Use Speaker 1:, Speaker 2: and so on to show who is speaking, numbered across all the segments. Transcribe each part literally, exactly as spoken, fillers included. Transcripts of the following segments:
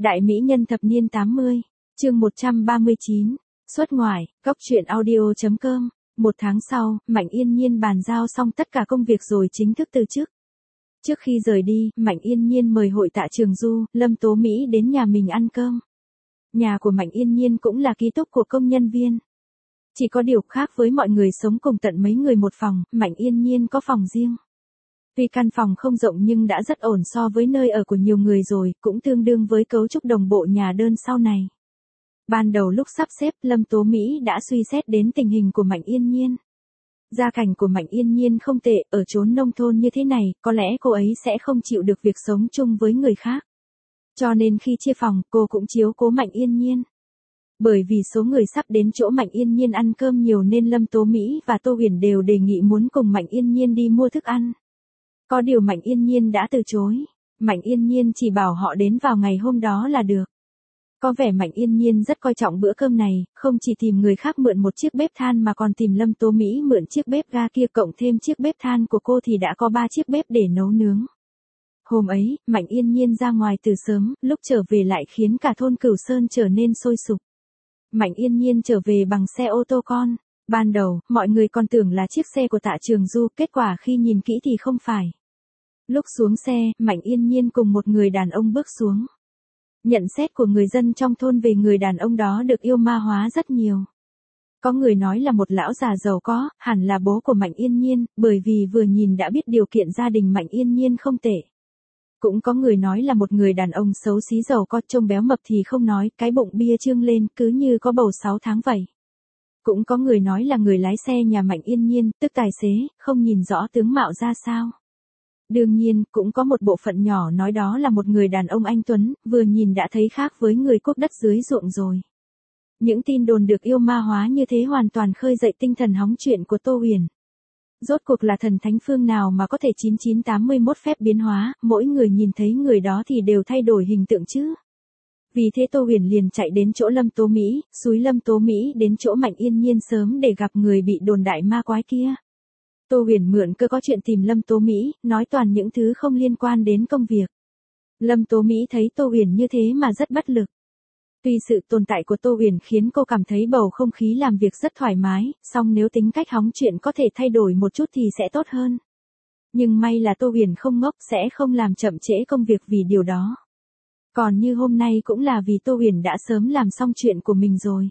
Speaker 1: Đại mỹ nhân thập niên tám mươi, chương một trăm ba mươi chín, xuất ngoại, góc truyện audio chấm com. Một tháng sau, Mạnh Yên Nhiên bàn giao xong tất cả công việc rồi chính thức từ chức. Trước khi rời đi, Mạnh Yên Nhiên mời hội Tạ Trường Du, Lâm Tố Mỹ đến nhà mình ăn cơm. Nhà của Mạnh Yên Nhiên cũng là ký túc của công nhân viên. Chỉ có điều khác với mọi người sống cùng tận mấy người một phòng, Mạnh Yên Nhiên có phòng riêng. Tuy căn phòng không rộng nhưng đã rất ổn so với nơi ở của nhiều người rồi, cũng tương đương với cấu trúc đồng bộ nhà đơn sau này. Ban đầu lúc sắp xếp, Lâm Tố Mỹ đã suy xét đến tình hình của Mạnh Yên Nhiên. Gia cảnh của Mạnh Yên Nhiên không tệ, ở chốn nông thôn như thế này, có lẽ cô ấy sẽ không chịu được việc sống chung với người khác. Cho nên khi chia phòng, cô cũng chiếu cố Mạnh Yên Nhiên. Bởi vì số người sắp đến chỗ Mạnh Yên Nhiên ăn cơm nhiều nên Lâm Tố Mỹ và Tô Huyền đều đề nghị muốn cùng Mạnh Yên Nhiên đi mua thức ăn. Có điều Mạnh Yên Nhiên đã từ chối. Mạnh Yên Nhiên chỉ bảo họ đến vào ngày hôm đó là được. Có vẻ Mạnh Yên Nhiên rất coi trọng bữa cơm này, không chỉ tìm người khác mượn một chiếc bếp than mà còn tìm Lâm Tố Mỹ mượn chiếc bếp ga kia, cộng thêm chiếc bếp than của cô thì đã có ba chiếc bếp để nấu nướng. Hôm ấy, Mạnh Yên Nhiên ra ngoài từ sớm, lúc trở về lại khiến cả thôn Cửu Sơn trở nên sôi sục. Mạnh Yên Nhiên trở về bằng xe ô tô con. Ban đầu, mọi người còn tưởng là chiếc xe của Tạ Trường Du, kết quả khi nhìn kỹ thì không phải. Lúc xuống xe, Mạnh Yên Nhiên cùng một người đàn ông bước xuống. Nhận xét của người dân trong thôn về người đàn ông đó được yêu ma hóa rất nhiều. Có người nói là một lão già giàu có, hẳn là bố của Mạnh Yên Nhiên, bởi vì vừa nhìn đã biết điều kiện gia đình Mạnh Yên Nhiên không tệ. Cũng có người nói là một người đàn ông xấu xí giàu có, trông béo mập thì không nói, cái bụng bia trương lên, cứ như có bầu sáu tháng vậy. Cũng có người nói là người lái xe nhà Mạnh Yên Nhiên, tức tài xế, không nhìn rõ tướng mạo ra sao. Đương nhiên, cũng có một bộ phận nhỏ nói đó là một người đàn ông anh tuấn, vừa nhìn đã thấy khác với người quốc đất dưới ruộng rồi. Những tin đồn được yêu ma hóa như thế hoàn toàn khơi dậy tinh thần hóng chuyện của Tô Huyền. Rốt cuộc là thần thánh phương nào mà có thể chín chín tám mươi mốt phép biến hóa, mỗi người nhìn thấy người đó thì đều thay đổi hình tượng chứ. Vì thế Tô Huyền liền chạy đến chỗ Lâm Tố Mỹ, xúi Lâm Tố Mỹ đến chỗ Mạnh Yên Nhiên sớm để gặp người bị đồn đại ma quái kia. Tô Huyền mượn cơ có chuyện tìm Lâm Tố Mỹ, nói toàn những thứ không liên quan đến công việc. Lâm Tố Mỹ thấy Tô Huyền như thế mà rất bất lực. Tuy sự tồn tại của Tô Huyền khiến cô cảm thấy bầu không khí làm việc rất thoải mái, song nếu tính cách hóng chuyện có thể thay đổi một chút thì sẽ tốt hơn. Nhưng may là Tô Huyền không ngốc, sẽ không làm chậm trễ công việc vì điều đó. Còn như hôm nay cũng là vì Tô Huyền đã sớm làm xong chuyện của mình rồi.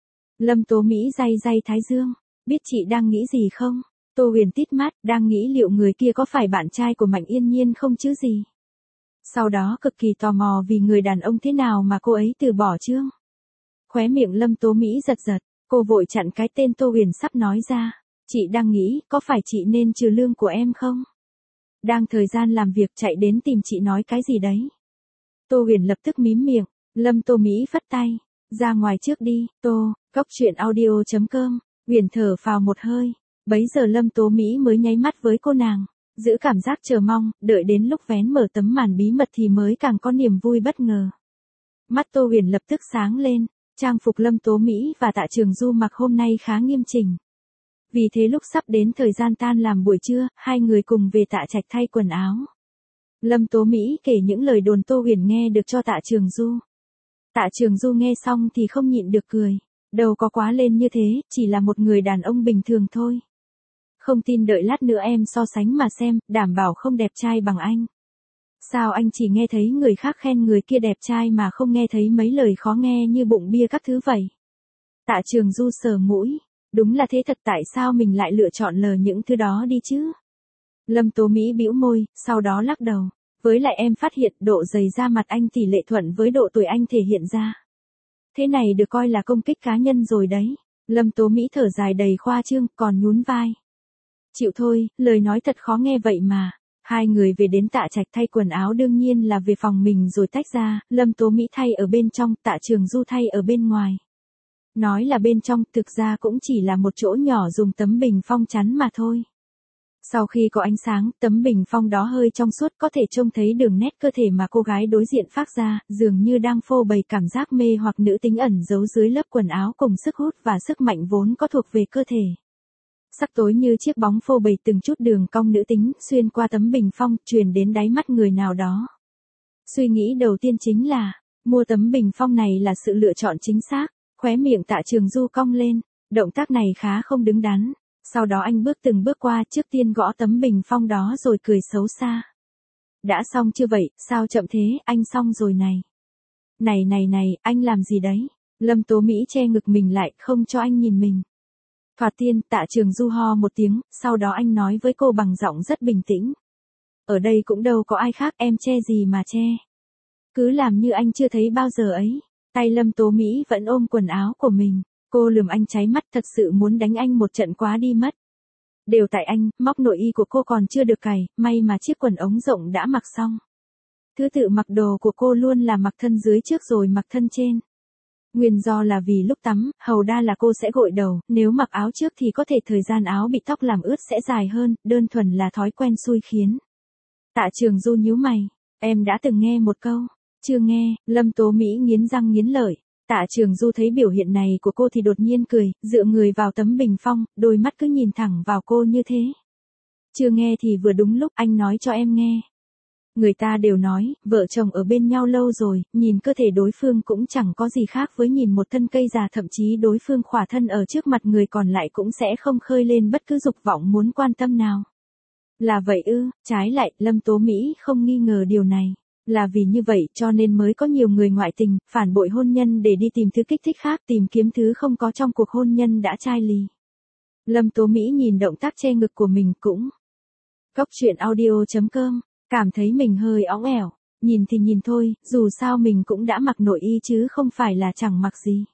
Speaker 1: Lâm Tố Mỹ day day thái dương, biết chị đang nghĩ gì không? Tô Huyền tít mắt, đang nghĩ liệu người kia có phải bạn trai của Mạnh Yên Nhiên không chứ gì. Sau đó cực kỳ tò mò vì người đàn ông thế nào mà cô ấy từ bỏ chương. Khóe miệng Lâm Tố Mỹ giật giật, cô vội chặn cái tên Tô Huyền sắp nói ra. Chị đang nghĩ, có phải chị nên trừ lương của em không? Đang thời gian làm việc chạy đến tìm chị nói cái gì đấy? Tô Huyền lập tức mím miệng, Lâm Tố Mỹ phất tay, ra ngoài trước đi, Tô, góc truyện audio chấm com, Huyền thở phào một hơi. Bấy giờ Lâm Tố Mỹ mới nháy mắt với cô nàng, giữ cảm giác chờ mong, đợi đến lúc vén mở tấm màn bí mật thì mới càng có niềm vui bất ngờ. Mắt Tô Huyền lập tức sáng lên, trang phục Lâm Tố Mỹ và Tạ Trường Du mặc hôm nay khá nghiêm chỉnh. Vì thế lúc sắp đến thời gian tan làm buổi trưa, hai người cùng về Tạ Trạch thay quần áo. Lâm Tố Mỹ kể những lời đồn Tô Huyền nghe được cho Tạ Trường Du. Tạ Trường Du nghe xong thì không nhịn được cười, đâu có quá lên như thế, chỉ là một người đàn ông bình thường thôi. Không tin đợi lát nữa em so sánh mà xem, đảm bảo không đẹp trai bằng anh. Sao anh chỉ nghe thấy người khác khen người kia đẹp trai mà không nghe thấy mấy lời khó nghe như bụng bia các thứ vậy? Tạ Trường Du sờ mũi, đúng là thế thật, tại sao mình lại lựa chọn lờ những thứ đó đi chứ? Lâm Tố Mỹ bĩu môi, sau đó lắc đầu, với lại em phát hiện độ dày da mặt anh tỷ lệ thuận với độ tuổi anh thể hiện ra. Thế này được coi là công kích cá nhân rồi đấy. Lâm Tố Mỹ thở dài đầy khoa trương, còn nhún vai. Chịu thôi, lời nói thật khó nghe vậy mà. Hai người về đến Tạ Trạch thay quần áo, đương nhiên là về phòng mình rồi tách ra, Lâm Tố Mỹ thay ở bên trong, Tạ Trường Du thay ở bên ngoài. Nói là bên trong, thực ra cũng chỉ là một chỗ nhỏ dùng tấm bình phong chắn mà thôi. Sau khi có ánh sáng, tấm bình phong đó hơi trong suốt, có thể trông thấy đường nét cơ thể mà cô gái đối diện phát ra, dường như đang phô bày cảm giác mê hoặc nữ tính ẩn giấu dưới lớp quần áo cùng sức hút và sức mạnh vốn có thuộc về cơ thể. Sắc tối như chiếc bóng phô bày từng chút đường cong nữ tính xuyên qua tấm bình phong, truyền đến đáy mắt người nào đó. Suy nghĩ đầu tiên chính là, Mua tấm bình phong này là sự lựa chọn chính xác. Khóe miệng Tạ Trường Du cong lên, động tác này khá không đứng đắn. Sau đó anh bước từng bước qua, trước tiên gõ tấm bình phong đó rồi cười xấu xa. Đã xong chưa vậy, sao chậm thế, anh xong rồi này. Này này này, anh làm gì đấy? Lâm Tố Mỹ che ngực mình lại, không cho anh nhìn mình. Thoạt tiên, Tạ Trường Du ho một tiếng, sau đó anh nói với cô bằng giọng rất bình tĩnh. Ở đây cũng đâu có ai khác, em che gì mà che. Cứ làm như anh chưa thấy bao giờ ấy. Tay Lâm Tố Mỹ vẫn ôm quần áo của mình. Cô lườm anh cháy mắt, thật sự muốn đánh anh một trận quá đi mất. Đều tại anh, móc nội y của cô còn chưa được cài, may mà chiếc quần ống rộng đã mặc xong. Thứ tự mặc đồ của cô luôn là mặc thân dưới trước rồi mặc thân trên. Nguyên do là vì lúc tắm, hầu đa là cô sẽ gội đầu, nếu mặc áo trước thì có thể thời gian áo bị tóc làm ướt sẽ dài hơn, đơn thuần là thói quen xui khiến. Tạ Trường Du nhíu mày, em đã từng nghe một câu, chưa nghe. Lâm Tố Mỹ nghiến răng nghiến lợi. Tạ Trường Du thấy biểu hiện này của cô thì đột nhiên cười, dựa người vào tấm bình phong, đôi mắt cứ nhìn thẳng vào cô như thế. Chưa nghe thì vừa đúng lúc, anh nói cho em nghe. Người ta đều nói, vợ chồng ở bên nhau lâu rồi, nhìn cơ thể đối phương cũng chẳng có gì khác với nhìn một thân cây già, thậm chí đối phương khỏa thân ở trước mặt người còn lại cũng sẽ không khơi lên bất cứ dục vọng muốn quan tâm nào. Là vậy ư? Trái lại, Lâm Tố Mỹ không nghi ngờ điều này. Là vì như vậy cho nên mới có nhiều người ngoại tình, phản bội hôn nhân để đi tìm thứ kích thích khác, tìm kiếm thứ không có trong cuộc hôn nhân đã chai lì. Lâm Tố Mỹ nhìn động tác che ngực của mình cũng. Cóc truyện audio chấm com, cảm thấy mình hơi óng ẻo, nhìn thì nhìn thôi, dù sao mình cũng đã mặc nội y chứ không phải là chẳng mặc gì.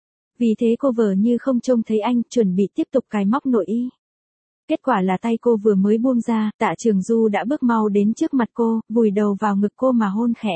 Speaker 1: Vì thế cô vờ như không trông thấy anh, chuẩn bị tiếp tục cài móc nội y. Kết quả là tay cô vừa mới buông ra, Tạ Trường Du đã bước mau đến trước mặt cô, vùi đầu vào ngực cô mà hôn khẽ.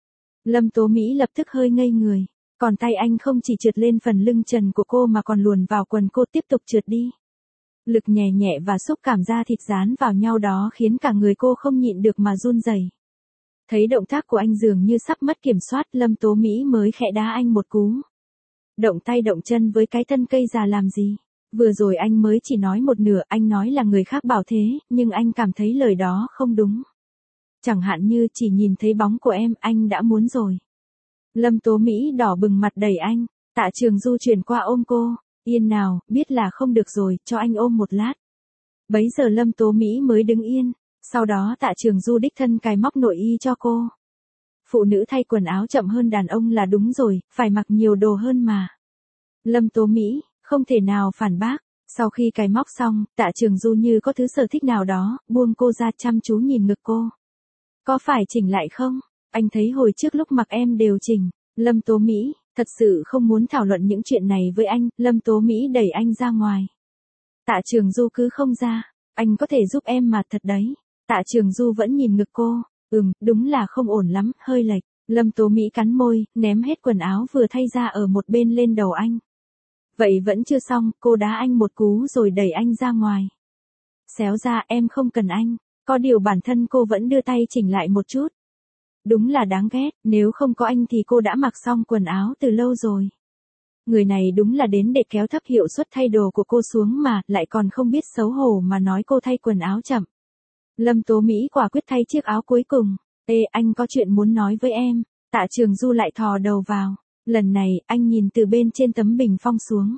Speaker 1: Lâm Tố Mỹ lập tức hơi ngây người, còn tay anh không chỉ trượt lên phần lưng trần của cô mà còn luồn vào quần cô tiếp tục trượt đi. Lực nhẹ nhẹ và xúc cảm da thịt dán vào nhau đó khiến cả người cô không nhịn được mà run rẩy. Thấy động tác của anh dường như sắp mất kiểm soát, Lâm Tố Mỹ mới khẽ đá anh một cú. Động tay động chân với cái thân cây già làm gì? Vừa rồi anh mới chỉ nói một nửa, anh nói là người khác bảo thế, nhưng anh cảm thấy lời đó không đúng. Chẳng hạn như chỉ nhìn thấy bóng của em, anh đã muốn rồi. Lâm Tố Mỹ đỏ bừng mặt đẩy anh, Tạ Trường Du chuyển qua ôm cô, yên nào, biết là không được rồi, cho anh ôm một lát. Bấy giờ Lâm Tố Mỹ mới đứng yên, sau đó Tạ Trường Du đích thân cài móc nội y cho cô. Phụ nữ thay quần áo chậm hơn đàn ông là đúng rồi, phải mặc nhiều đồ hơn mà. Lâm Tố Mỹ không thể nào phản bác. Sau khi cài móc xong, Tạ Trường Du như có thứ sở thích nào đó, buông cô ra chăm chú nhìn ngực cô. Có phải chỉnh lại không? Anh thấy hồi trước lúc mặc em đều chỉnh. Lâm Tố Mỹ, thật sự không muốn thảo luận những chuyện này với anh. Lâm Tố Mỹ đẩy anh ra ngoài. Tạ Trường Du cứ không ra. Anh có thể giúp em mà thật đấy. Tạ Trường Du vẫn nhìn ngực cô. Ừm, đúng là không ổn lắm, hơi lệch. Lâm Tố Mỹ cắn môi, ném hết quần áo vừa thay ra ở một bên lên đầu anh. Vậy vẫn chưa xong, cô đá anh một cú rồi đẩy anh ra ngoài. Xéo ra, em không cần anh. Có điều bản thân cô vẫn đưa tay chỉnh lại một chút. Đúng là đáng ghét, nếu không có anh thì cô đã mặc xong quần áo từ lâu rồi. Người này đúng là đến để kéo thấp hiệu suất thay đồ của cô xuống mà, lại còn không biết xấu hổ mà nói cô thay quần áo chậm. Lâm Tố Mỹ quả quyết thay chiếc áo cuối cùng. Ê, anh có chuyện muốn nói với em. Tạ Trường Du lại thò đầu vào. Lần này, anh nhìn từ bên trên tấm bình phong xuống.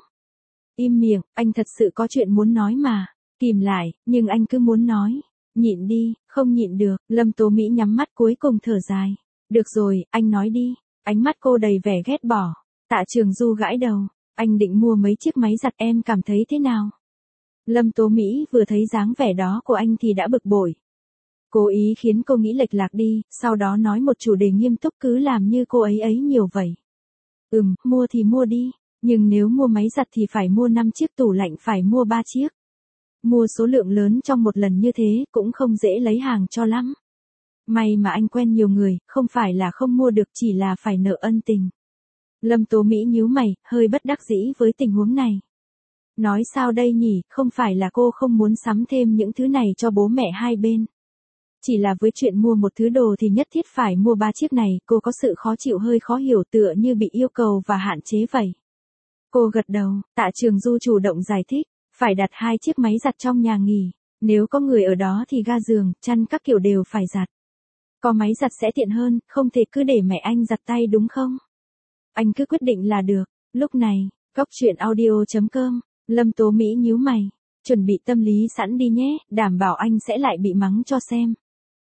Speaker 1: Im miệng, anh thật sự có chuyện muốn nói mà. Kìm lại, nhưng anh cứ muốn nói. Nhịn đi, không nhịn được. Lâm Tố Mỹ nhắm mắt cuối cùng thở dài. Được rồi, anh nói đi. Ánh mắt cô đầy vẻ ghét bỏ. Tạ Trường Du gãi đầu. Anh định mua mấy chiếc máy giặt, em cảm thấy thế nào? Lâm Tố Mỹ vừa thấy dáng vẻ đó của anh thì đã bực bội. Cố ý khiến cô nghĩ lệch lạc đi, sau đó nói một chủ đề nghiêm túc cứ làm như cô ấy ấy nhiều vậy. Ừm, mua thì mua đi, nhưng nếu mua máy giặt thì phải mua năm chiếc, tủ lạnh phải mua ba chiếc. Mua số lượng lớn trong một lần như thế cũng không dễ lấy hàng cho lắm. May mà anh quen nhiều người, không phải là không mua được, chỉ là phải nợ ân tình. Lâm Tố Mỹ nhíu mày, hơi bất đắc dĩ với tình huống này. Nói sao đây nhỉ, không phải là cô không muốn sắm thêm những thứ này cho bố mẹ hai bên. Chỉ là với chuyện mua một thứ đồ thì nhất thiết phải mua ba chiếc này, cô có sự khó chịu hơi khó hiểu, tựa như bị yêu cầu và hạn chế vậy. Cô gật đầu, Tạ Trường Du chủ động giải thích, phải đặt hai chiếc máy giặt trong nhà nghỉ, nếu có người ở đó thì ga giường, chăn các kiểu đều phải giặt. Có máy giặt sẽ tiện hơn, không thể cứ để mẹ anh giặt tay đúng không? Anh cứ quyết định là được. Lúc này, Cóc truyện audio chấm com, Lâm Tố Mỹ nhíu mày. Chuẩn bị tâm lý sẵn đi nhé, đảm bảo anh sẽ lại bị mắng cho xem.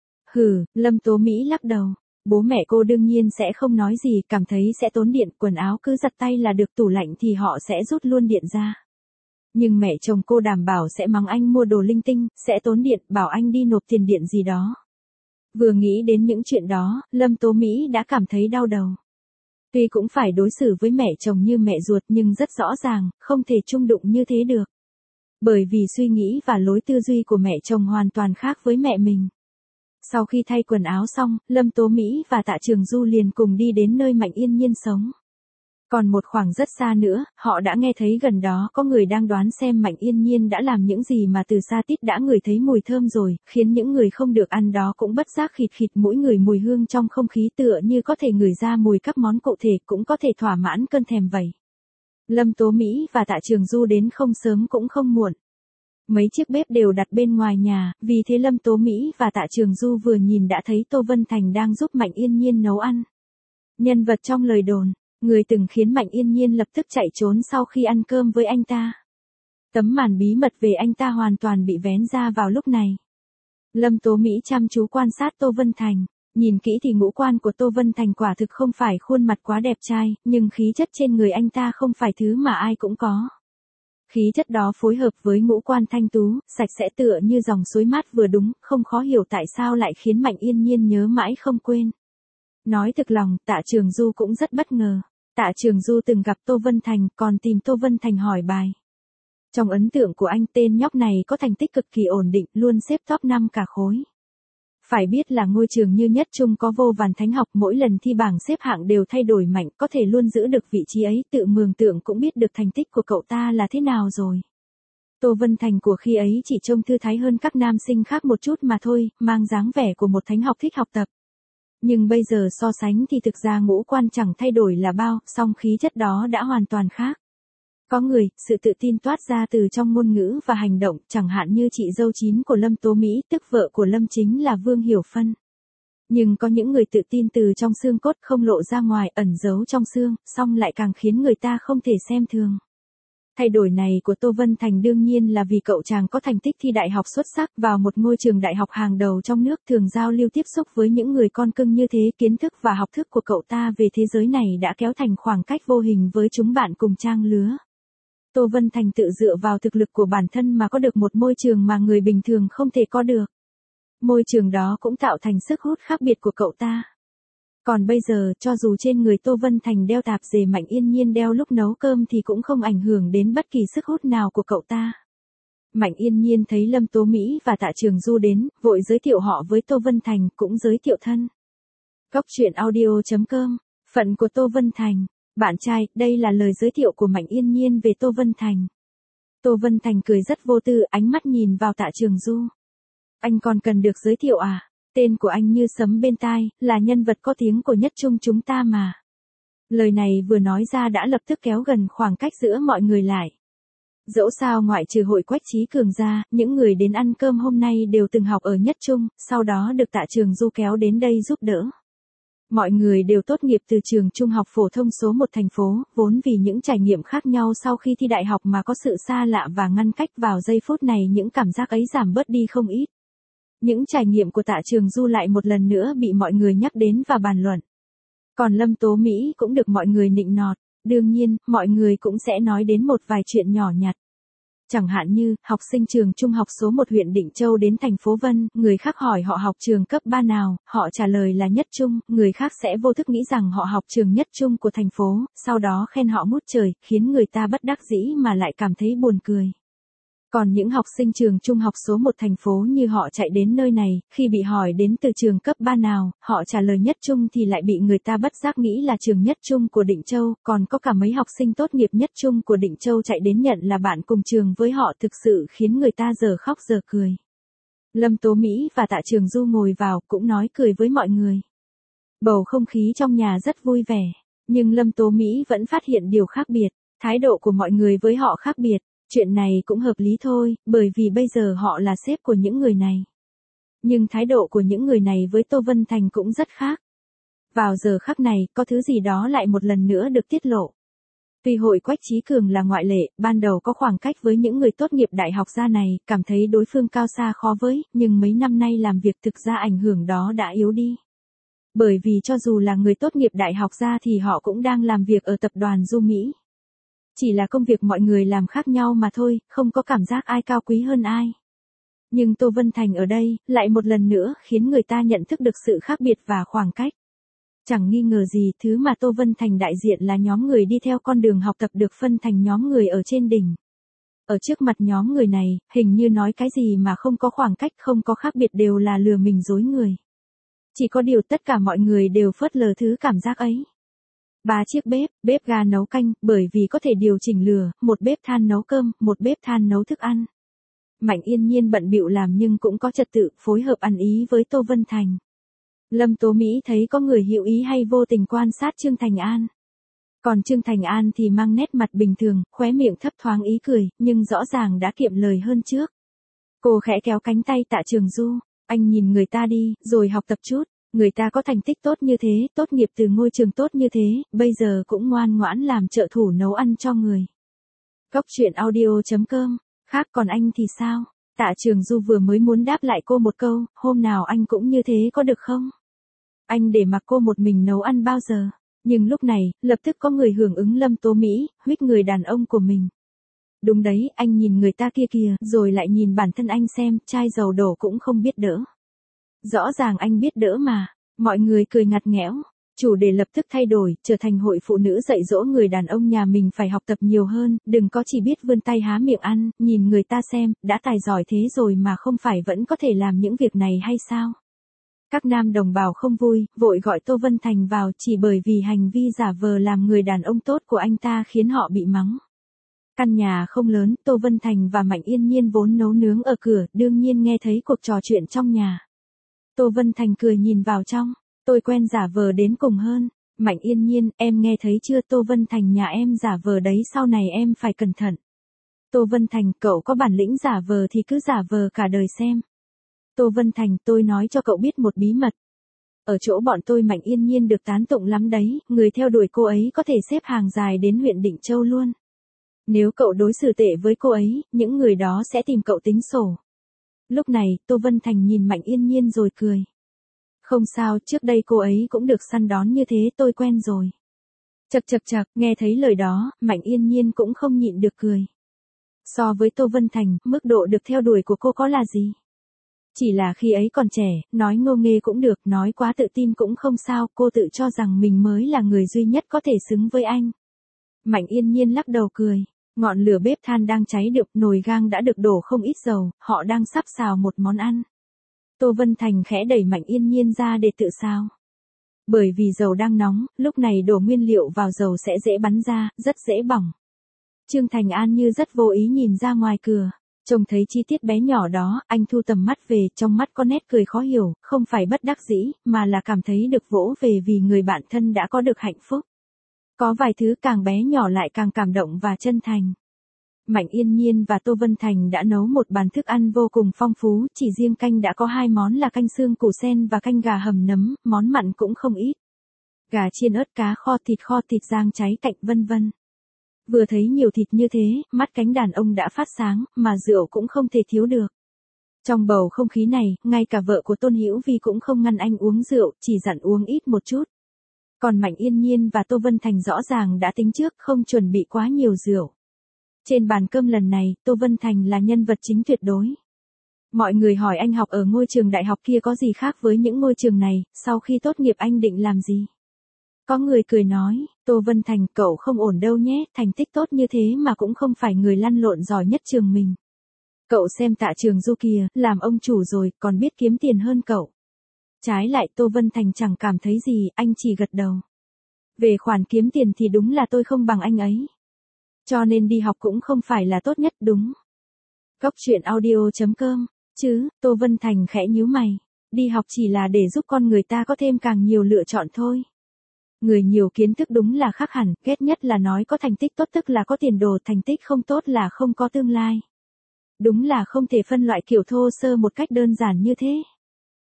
Speaker 1: Hừ, Lâm Tố Mỹ lắc đầu. Bố mẹ cô đương nhiên sẽ không nói gì, cảm thấy sẽ tốn điện, quần áo cứ giặt tay là được, tủ lạnh thì họ sẽ rút luôn điện ra. Nhưng mẹ chồng cô đảm bảo sẽ mắng anh mua đồ linh tinh, sẽ tốn điện, bảo anh đi nộp tiền điện gì đó. Vừa nghĩ đến những chuyện đó, Lâm Tố Mỹ đã cảm thấy đau đầu. Tuy cũng phải đối xử với mẹ chồng như mẹ ruột nhưng rất rõ ràng, không thể chung đụng như thế được. Bởi vì suy nghĩ và lối tư duy của mẹ chồng hoàn toàn khác với mẹ mình. Sau khi thay quần áo xong, Lâm Tố Mỹ và Tạ Trường Du liền cùng đi đến nơi Mạnh Yên Nhiên sống. Còn một khoảng rất xa nữa, họ đã nghe thấy gần đó có người đang đoán xem Mạnh Yên Nhiên đã làm những gì mà từ xa tít đã ngửi thấy mùi thơm rồi, khiến những người không được ăn đó cũng bất giác khịt khịt mũi ngửi mùi hương trong không khí, tựa như có thể ngửi ra mùi các món cụ thể, cũng có thể thỏa mãn cơn thèm vậy. Lâm Tố Mỹ và Tạ Trường Du đến không sớm cũng không muộn. Mấy chiếc bếp đều đặt bên ngoài nhà, vì thế Lâm Tố Mỹ và Tạ Trường Du vừa nhìn đã thấy Tô Vân Thành đang giúp Mạnh Yên Nhiên nấu ăn. Nhân vật trong lời đồn, người từng khiến Mạnh Yên Nhiên lập tức chạy trốn sau khi ăn cơm với anh ta. Tấm màn bí mật về anh ta hoàn toàn bị vén ra vào lúc này. Lâm Tố Mỹ chăm chú quan sát Tô Vân Thành, nhìn kỹ thì ngũ quan của Tô Vân Thành quả thực không phải khuôn mặt quá đẹp trai, nhưng khí chất trên người anh ta không phải thứ mà ai cũng có. Khí chất đó phối hợp với ngũ quan thanh tú, sạch sẽ tựa như dòng suối mát vừa đúng, không khó hiểu tại sao lại khiến Mạnh Yên Nhiên nhớ mãi không quên. Nói thực lòng, Tạ Trường Du cũng rất bất ngờ. Tạ Trường Du từng gặp Tô Vân Thành, còn tìm Tô Vân Thành hỏi bài. Trong ấn tượng của anh, tên nhóc này có thành tích cực kỳ ổn định, luôn xếp top năm cả khối. Phải biết là ngôi trường như Nhất Trung có vô vàn thánh học, mỗi lần thi bảng xếp hạng đều thay đổi mạnh, có thể luôn giữ được vị trí ấy, tự mường tượng cũng biết được thành tích của cậu ta là thế nào rồi. Tô Vân Thành của khi ấy chỉ trông thư thái hơn các nam sinh khác một chút mà thôi, mang dáng vẻ của một thánh học thích học tập. Nhưng bây giờ so sánh thì thực ra ngũ quan chẳng thay đổi là bao, song khí chất đó đã hoàn toàn khác. Có người, sự tự tin toát ra từ trong ngôn ngữ và hành động, chẳng hạn như chị dâu chín của Lâm Tố Mỹ, tức vợ của Lâm Chính là Vương Hiểu Phân. Nhưng có những người tự tin từ trong xương cốt, không lộ ra ngoài, ẩn giấu trong xương, song lại càng khiến người ta không thể xem thường. Thay đổi này của Tô Vân Thành đương nhiên là vì cậu chàng có thành tích thi đại học xuất sắc, vào một ngôi trường đại học hàng đầu trong nước, thường giao lưu tiếp xúc với những người con cưng như thế, kiến thức và học thức của cậu ta về thế giới này đã kéo thành khoảng cách vô hình với chúng bạn cùng trang lứa. Tô Vân Thành tự dựa vào thực lực của bản thân mà có được một môi trường mà người bình thường không thể có được. Môi trường đó cũng tạo thành sức hút khác biệt của cậu ta. Còn bây giờ, cho dù trên người Tô Vân Thành đeo tạp dề Mạnh Yên Nhiên đeo lúc nấu cơm thì cũng không ảnh hưởng đến bất kỳ sức hút nào của cậu ta. Mạnh Yên Nhiên thấy Lâm Tố Mỹ và Tạ Trường Du đến, vội giới thiệu họ với Tô Vân Thành, cũng giới thiệu thân. Cóc truyện audio chấm com, phận của Tô Vân Thành. Bạn trai, đây là lời giới thiệu của Mạnh Yên Nhiên về Tô Vân Thành. Tô Vân Thành cười rất vô tư, ánh mắt nhìn vào Tạ Trường Du. Anh còn cần được giới thiệu à? Tên của anh như sấm bên tai, là nhân vật có tiếng của Nhất Trung chúng ta mà. Lời này vừa nói ra đã lập tức kéo gần khoảng cách giữa mọi người lại. Dẫu sao ngoại trừ Hội Quách Trí Cường ra, những người đến ăn cơm hôm nay đều từng học ở Nhất Trung, sau đó được Tạ Trường Du kéo đến đây giúp đỡ. Mọi người đều tốt nghiệp từ trường trung học phổ thông số một thành phố, vốn vì những trải nghiệm khác nhau sau khi thi đại học mà có sự xa lạ và ngăn cách, vào giây phút này những cảm giác ấy giảm bớt đi không ít. Những trải nghiệm của Tạ Trường Du lại một lần nữa bị mọi người nhắc đến và bàn luận. Còn Lâm Tố Mỹ cũng được mọi người nịnh nọt, đương nhiên, mọi người cũng sẽ nói đến một vài chuyện nhỏ nhặt. Chẳng hạn như, học sinh trường trung học số một huyện Định Châu đến thành phố Vân, người khác hỏi họ học trường cấp ba nào, họ trả lời là Nhất Trung, người khác sẽ vô thức nghĩ rằng họ học trường Nhất Trung của thành phố, sau đó khen họ ngút trời, khiến người ta bất đắc dĩ mà lại cảm thấy buồn cười. Còn những học sinh trường trung học số một thành phố như họ chạy đến nơi này, khi bị hỏi đến từ trường cấp ba nào, họ trả lời Nhất Trung thì lại bị người ta bất giác nghĩ là trường Nhất Trung của Định Châu, còn có cả mấy học sinh tốt nghiệp Nhất Trung của Định Châu chạy đến nhận là bạn cùng trường với họ, thực sự khiến người ta giờ khóc giờ cười. Lâm Tố Mỹ và Tạ Trường Du ngồi vào cũng nói cười với mọi người. Bầu không khí trong nhà rất vui vẻ, nhưng Lâm Tố Mỹ vẫn phát hiện điều khác biệt, thái độ của mọi người với họ khác biệt. Chuyện này cũng hợp lý thôi, bởi vì bây giờ họ là sếp của những người này. Nhưng thái độ của những người này với Tô Vân Thành cũng rất khác. Vào giờ khắc này, có thứ gì đó lại một lần nữa được tiết lộ. Tuy hội Quách Chí Cường là ngoại lệ, ban đầu có khoảng cách với những người tốt nghiệp đại học gia này, cảm thấy đối phương cao xa khó với, nhưng mấy năm nay làm việc thực ra ảnh hưởng đó đã yếu đi. Bởi vì cho dù là người tốt nghiệp đại học gia thì họ cũng đang làm việc ở tập đoàn Du Mỹ. Chỉ là công việc mọi người làm khác nhau mà thôi, không có cảm giác ai cao quý hơn ai. Nhưng Tô Vân Thành ở đây, lại một lần nữa khiến người ta nhận thức được sự khác biệt và khoảng cách. Chẳng nghi ngờ gì, thứ mà Tô Vân Thành đại diện là nhóm người đi theo con đường học tập được phân thành nhóm người ở trên đỉnh. Ở trước mặt nhóm người này, hình như nói cái gì mà không có khoảng cách, không có khác biệt đều là lừa mình dối người. Chỉ có điều tất cả mọi người đều phớt lờ thứ cảm giác ấy. Ba chiếc bếp, bếp ga nấu canh, bởi vì có thể điều chỉnh lửa, một bếp than nấu cơm, một bếp than nấu thức ăn. Mạnh Yên Nhiên bận bịu làm nhưng cũng có trật tự, phối hợp ăn ý với Tô Vân Thành. Lâm Tố Mỹ thấy có người hữu ý hay vô tình quan sát Trương Thành An. Còn Trương Thành An thì mang nét mặt bình thường, khóe miệng thấp thoáng ý cười, nhưng rõ ràng đã kiệm lời hơn trước. Cô khẽ kéo cánh tay Tạ Trường Du, anh nhìn người ta đi, rồi học tập chút. Người ta có thành tích tốt như thế, tốt nghiệp từ ngôi trường tốt như thế, bây giờ cũng ngoan ngoãn làm trợ thủ nấu ăn cho người. Cốc truyện audio chấm com, khác còn anh thì sao? Tạ Trường Du vừa mới muốn đáp lại cô một câu, hôm nào anh cũng như thế có được không? Anh để mặc cô một mình nấu ăn bao giờ? Nhưng lúc này, lập tức có người hưởng ứng Lâm Tố Mỹ, huých người đàn ông của mình. Đúng đấy, anh nhìn người ta kia kìa, rồi lại nhìn bản thân anh xem, chai dầu đổ cũng không biết đỡ. Rõ ràng anh biết đỡ mà, mọi người cười ngặt nghẽo. Chủ đề lập tức thay đổi, trở thành hội phụ nữ dạy dỗ người đàn ông nhà mình phải học tập nhiều hơn, đừng có chỉ biết vươn tay há miệng ăn, nhìn người ta xem, đã tài giỏi thế rồi mà không phải vẫn có thể làm những việc này hay sao? Các nam đồng bào không vui, vội gọi Tô Vân Thành vào chỉ bởi vì hành vi giả vờ làm người đàn ông tốt của anh ta khiến họ bị mắng. Căn nhà không lớn, Tô Vân Thành và Mạnh Yên Nhiên vốn nấu nướng ở cửa, đương nhiên nghe thấy cuộc trò chuyện trong nhà. Tô Vân Thành cười nhìn vào trong, tôi quen giả vờ đến cùng hơn. Mạnh Yên Nhiên, em nghe thấy chưa, Tô Vân Thành nhà em giả vờ đấy, sau này em phải cẩn thận. Tô Vân Thành, cậu có bản lĩnh giả vờ thì cứ giả vờ cả đời xem. Tô Vân Thành, tôi nói cho cậu biết một bí mật. Ở chỗ bọn tôi Mạnh Yên Nhiên được tán tụng lắm đấy, người theo đuổi cô ấy có thể xếp hàng dài đến huyện Định Châu luôn. Nếu cậu đối xử tệ với cô ấy, những người đó sẽ tìm cậu tính sổ. Lúc này, Tô Vân Thành nhìn Mạnh Yên Nhiên rồi cười. Không sao, trước đây cô ấy cũng được săn đón như thế, tôi quen rồi. Chậc chậc chậc, nghe thấy lời đó, Mạnh Yên Nhiên cũng không nhịn được cười. So với Tô Vân Thành, mức độ được theo đuổi của cô có là gì? Chỉ là khi ấy còn trẻ, nói ngô nghê cũng được, nói quá tự tin cũng không sao, cô tự cho rằng mình mới là người duy nhất có thể xứng với anh. Mạnh Yên Nhiên lắc đầu cười. Ngọn lửa bếp than đang cháy được, nồi gang đã được đổ không ít dầu, họ đang sắp xào một món ăn. Tô Vân Thành khẽ đẩy Mạnh Yên Nhiên ra để tự xào. Bởi vì dầu đang nóng, lúc này đổ nguyên liệu vào dầu sẽ dễ bắn ra, rất dễ bỏng. Trương Thành An như rất vô ý nhìn ra ngoài cửa. Trông thấy chi tiết bé nhỏ đó, anh thu tầm mắt về, trong mắt có nét cười khó hiểu, không phải bất đắc dĩ, mà là cảm thấy được vỗ về vì người bạn thân đã có được hạnh phúc. Có vài thứ càng bé nhỏ lại càng cảm động và chân thành. Mạnh Yên Nhiên và Tô Vân Thành đã nấu một bàn thức ăn vô cùng phong phú, chỉ riêng canh đã có hai món là canh xương củ sen và canh gà hầm nấm, món mặn cũng không ít. Gà chiên ớt, cá kho, thịt kho, thịt rang cháy cạnh vân vân. Vừa thấy nhiều thịt như thế, mắt cánh đàn ông đã phát sáng, mà rượu cũng không thể thiếu được. Trong bầu không khí này, ngay cả vợ của Tôn Hữu Vi cũng không ngăn anh uống rượu, chỉ dặn uống ít một chút. Còn Mạnh Yên Nhiên và Tô Vân Thành rõ ràng đã tính trước, không chuẩn bị quá nhiều rượu. Trên bàn cơm lần này, Tô Vân Thành là nhân vật chính tuyệt đối. Mọi người hỏi anh học ở ngôi trường đại học kia có gì khác với những ngôi trường này, sau khi tốt nghiệp anh định làm gì? Có người cười nói, Tô Vân Thành, cậu không ổn đâu nhé, thành tích tốt như thế mà cũng không phải người lăn lộn giỏi nhất trường mình. Cậu xem Tạ Trường Du kìa, làm ông chủ rồi, còn biết kiếm tiền hơn cậu. Trái lại Tô Vân Thành chẳng cảm thấy gì, anh chỉ gật đầu. Về khoản kiếm tiền thì đúng là tôi không bằng anh ấy. Cho nên đi học cũng không phải là tốt nhất, đúng. Cốc truyện audio chấm com, chứ, Tô Vân Thành khẽ nhíu mày. Đi học chỉ là để giúp con người ta có thêm càng nhiều lựa chọn thôi. Người nhiều kiến thức đúng là khác hẳn, ghét nhất là nói có thành tích tốt tức là có tiền đồ, thành tích không tốt là không có tương lai. Đúng là không thể phân loại kiểu thô sơ một cách đơn giản như thế.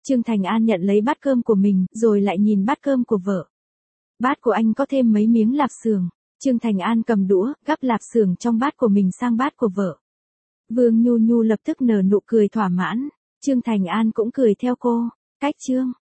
Speaker 1: Trương Thành An nhận lấy bát cơm của mình, rồi lại nhìn bát cơm của vợ. Bát của anh có thêm mấy miếng lạp xưởng. Trương Thành An cầm đũa, gắp lạp xưởng trong bát của mình sang bát của vợ. Vương Nhu Nhu lập tức nở nụ cười thỏa mãn. Trương Thành An cũng cười theo cô. Cách Trương